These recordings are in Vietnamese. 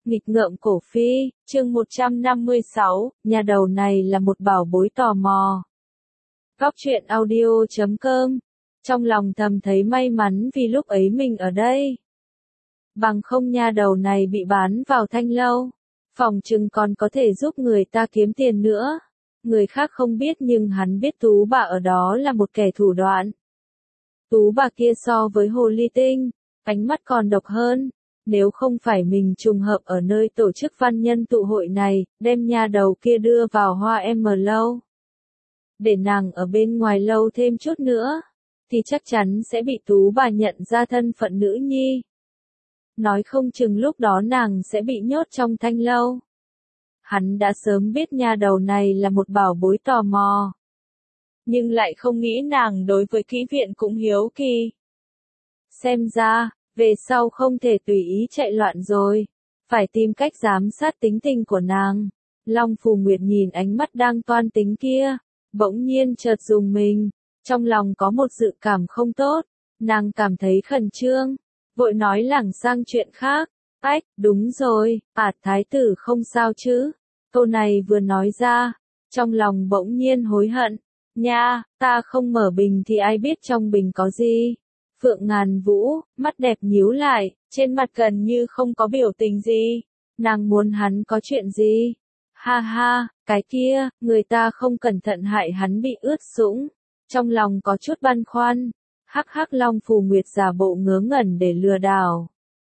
Nghịch ngợm cổ phi, chương 156, nhà đầu này là một bảo bối tò mò. Góc truyện audio.com. Trong lòng thầm thấy may mắn vì lúc ấy mình ở đây. Bằng không nhà đầu này bị bán vào thanh lâu. Phòng chừng còn có thể giúp người ta kiếm tiền nữa. Người khác không biết nhưng hắn biết Tú bà ở đó là một kẻ thủ đoạn. Tú bà kia so với hồ ly tinh, ánh mắt còn độc hơn. Nếu không phải mình trùng hợp ở nơi tổ chức văn nhân tụ hội này, đem nhà đầu kia đưa vào Hoa M lâu. Để nàng ở bên ngoài lâu thêm chút nữa, thì chắc chắn sẽ bị Tú bà nhận ra thân phận nữ nhi. Nói không chừng lúc đó nàng sẽ bị nhốt trong thanh lâu. Hắn đã sớm biết nhà đầu này là một bảo bối tò mò. Nhưng lại không nghĩ nàng đối với kỹ viện cũng hiếu kỳ. Xem ra, về sau không thể tùy ý chạy loạn rồi. Phải tìm cách giám sát tính tình của nàng. Long Phù Nguyệt nhìn ánh mắt đang toan tính kia. Bỗng nhiên chợt rùng mình. Trong lòng có một dự cảm không tốt. Nàng cảm thấy khẩn trương. Vội nói lảng sang chuyện khác. Ách, đúng rồi, thái tử không sao chứ. Câu này vừa nói ra. Trong lòng bỗng nhiên hối hận. Nha, ta không mở bình thì ai biết trong bình có gì. Phượng Ngàn Vũ, mắt đẹp nhíu lại, trên mặt gần như không có biểu tình gì. Nàng muốn hắn có chuyện gì? Ha ha, cái kia, người ta không cẩn thận hại hắn bị ướt sũng. Trong lòng có chút băn khoăn. Hắc hắc Long Phù Nguyệt giả bộ ngớ ngẩn để lừa đảo.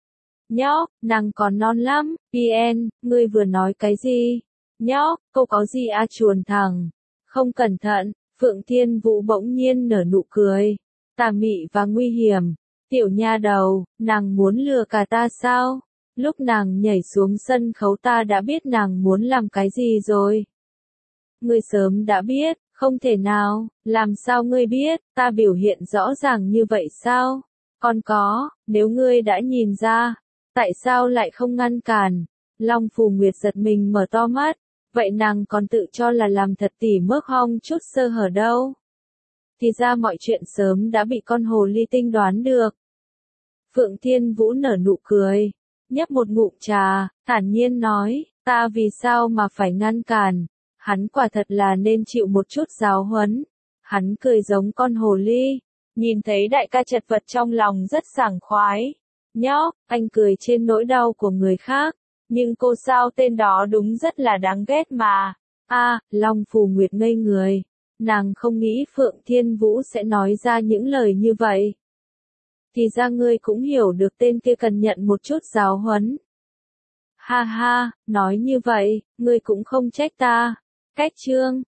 Nhóc, nàng còn non lắm, PN, ngươi vừa nói cái gì? Nhóc, câu có gì chuồn thẳng. Không cẩn thận, Phượng Thiên Vũ bỗng nhiên nở nụ cười. Tà mị và nguy hiểm. Tiểu nha đầu, nàng muốn lừa cả ta sao? Lúc nàng nhảy xuống sân khấu ta đã biết nàng muốn làm cái gì rồi. Ngươi sớm đã biết, không thể nào, làm sao ngươi biết, ta biểu hiện rõ ràng như vậy sao? Còn có, nếu ngươi đã nhìn ra, tại sao lại không ngăn cản? Long Phù Nguyệt giật mình mở to mắt, vậy nàng còn tự cho là làm thật tỉ mước hong chút sơ hở đâu. Thì ra mọi chuyện sớm đã bị con hồ ly tinh đoán được. Phượng Thiên Vũ nở nụ cười, nhấp một ngụm trà, thản nhiên nói, ta vì sao mà phải ngăn cản, hắn quả thật là nên chịu một chút giáo huấn. Hắn cười giống con hồ ly, nhìn thấy đại ca chật vật trong lòng rất sảng khoái. Nhóc, anh cười trên nỗi đau của người khác, nhưng cô sao tên đó đúng rất là đáng ghét mà. Long Phù Nguyệt ngây người. Nàng không nghĩ Phượng Thiên Vũ sẽ nói ra những lời như vậy. Thì ra ngươi cũng hiểu được tên kia cần nhận một chút giáo huấn. Ha ha, nói như vậy, ngươi cũng không trách ta. Cách chương